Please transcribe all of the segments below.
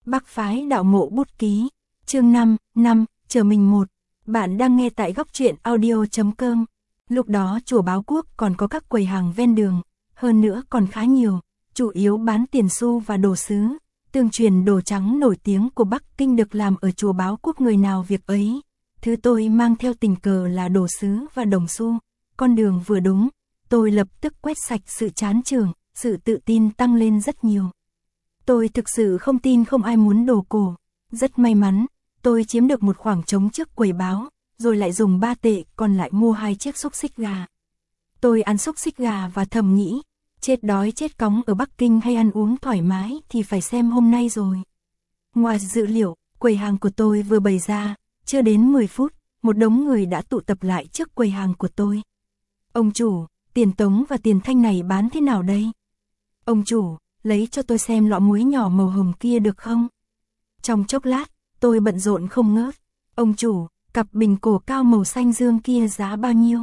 Bắc phái đạo mộ bút ký, chương 5, chờ mình một. Bạn đang nghe tại góc truyện audio.com. Lúc đó chùa Báo Quốc còn có các quầy hàng ven đường, hơn nữa còn khá nhiều, chủ yếu bán tiền xu và đồ sứ. Tương truyền đồ trắng nổi tiếng của Bắc Kinh được làm ở chùa Báo Quốc người nào việc ấy. Thứ tôi mang theo tình cờ là đồ sứ và đồng xu. Con đường vừa đúng, tôi lập tức quét sạch sự chán chường, sự tự tin tăng lên rất nhiều. Tôi thực sự không tin không ai muốn đồ cổ. Rất may mắn, tôi chiếm được một khoảng trống trước quầy báo, rồi lại dùng 3 tệ còn lại mua 2 chiếc xúc xích gà. Tôi ăn xúc xích gà và thầm nghĩ, chết đói chết cóng ở Bắc Kinh hay ăn uống thoải mái thì phải xem hôm nay rồi. Ngoài dự liệu, quầy hàng của tôi vừa bày ra, chưa đến 10 phút, một đống người đã tụ tập lại trước quầy hàng của tôi. Ông chủ, tiền tống và tiền thanh này bán thế nào đây? Ông chủ, lấy cho tôi xem lọ muối nhỏ màu hồng kia được không? Trong chốc lát, tôi bận rộn không ngớt. Ông chủ, cặp bình cổ cao màu xanh dương kia giá bao nhiêu?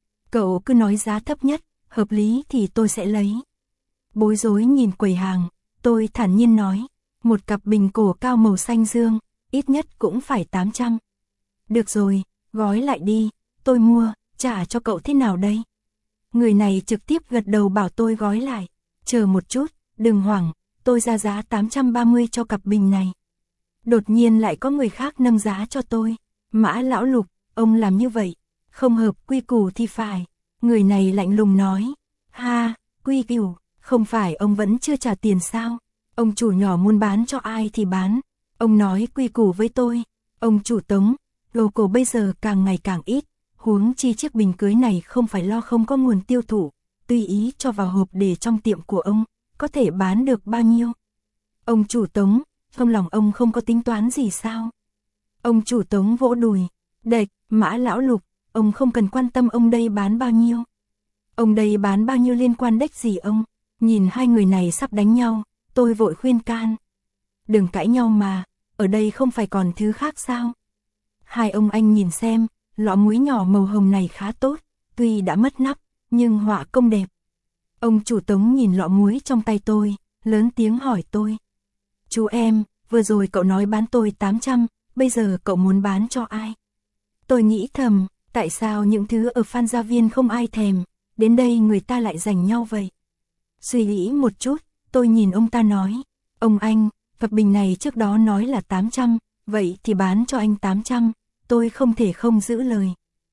Cậu cứ nói giá thấp nhất, hợp lý thì tôi sẽ lấy. Bối rối nhìn quầy hàng, tôi thản nhiên nói, một cặp bình cổ cao màu xanh dương, ít nhất cũng phải 800. Được rồi, gói lại đi, tôi mua, trả cho cậu thế nào đây? Người này trực tiếp gật đầu bảo tôi gói lại. Chờ một chút, đừng hoảng, tôi ra giá 830 cho cặp bình này. Đột nhiên lại có người khác nâng giá cho tôi. Mã lão Lục, ông làm như vậy, không hợp quy củ thì phải. Người này lạnh lùng nói, ha, quy củ, không phải ông vẫn chưa trả tiền sao? Ông chủ nhỏ muốn bán cho ai thì bán. Ông nói quy củ với tôi, ông chủ Tống, đồ cổ bây giờ càng ngày càng ít, huống chi chiếc bình cưới này không phải lo không có nguồn tiêu thụ, tùy ý cho vào hộp để trong tiệm của ông, có thể bán được bao nhiêu? Ông chủ Tống, trong lòng ông không có tính toán gì sao? Ông chủ Tống vỗ đùi, đệt, Mã lão Lục, ông không cần quan tâm ông đây bán bao nhiêu. Ông đây bán bao nhiêu liên quan đếch gì ông? Nhìn hai người này sắp đánh nhau, tôi vội khuyên can. Đừng cãi nhau mà, ở đây không phải còn thứ khác sao? Hai ông anh nhìn xem, lọ muối nhỏ màu hồng này khá tốt, tuy đã mất nắp, nhưng họa công đẹp. Ông chủ Tống nhìn lọ muối trong tay tôi, lớn tiếng hỏi tôi. Chú em, vừa rồi cậu nói bán tôi 800, bây giờ cậu muốn bán cho ai? Tôi nghĩ thầm, tại sao những thứ ở Phan Gia Viên không ai thèm, đến đây người ta lại giành nhau vậy? Suy nghĩ một chút, tôi nhìn ông ta nói, ông anh, cặp bình này trước đó nói là 800, vậy thì bán cho anh 800, tôi không thể không giữ lời.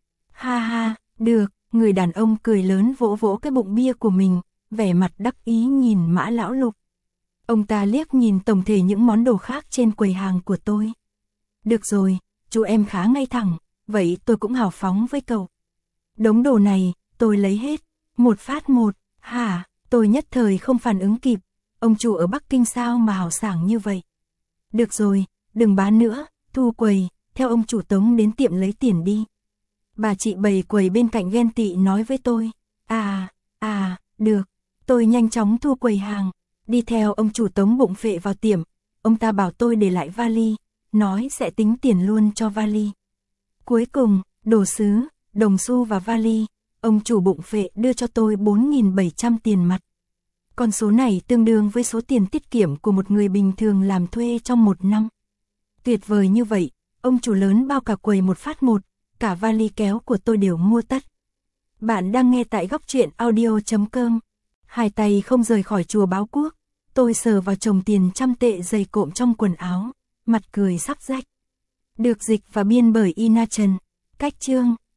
Ha ha, được, người đàn ông cười lớn vỗ vỗ cái bụng bia của mình, vẻ mặt đắc ý nhìn Mã lão Lục. Ông ta liếc nhìn tổng thể những món đồ khác trên quầy hàng của tôi. Được rồi, chú em khá ngay thẳng, vậy tôi cũng hào phóng với cậu. Đống đồ này, tôi lấy hết, một phát một, hả, tôi nhất thời không phản ứng kịp, ông chủ ở Bắc Kinh sao mà hào sảng như vậy. Được rồi, đừng bán nữa, thu quầy, theo ông chủ Tống đến tiệm lấy tiền đi. Bà chị bày quầy bên cạnh ghen tị nói với tôi, được, tôi nhanh chóng thu quầy hàng, đi theo ông chủ Tống bụng phệ vào tiệm, ông ta bảo tôi để lại vali, nói sẽ tính tiền luôn cho vali. Cuối cùng, đồ sứ, đồng xu và vali, ông chủ bụng phệ đưa cho tôi 4.700 tiền mặt. Con số này tương đương với số tiền tiết kiệm của một người bình thường làm thuê trong một năm. Tuyệt vời như vậy, ông chủ lớn bao cả quầy một phát một, cả vali kéo của tôi đều mua tất. Bạn đang nghe tại góc truyện audio.com. Hai tay không rời khỏi chùa Báo Quốc, tôi sờ vào chồng tiền 100 tệ dày cộm trong quần áo, mặt cười sắp rách. Được dịch và biên bởi Ina Trần, cách chương.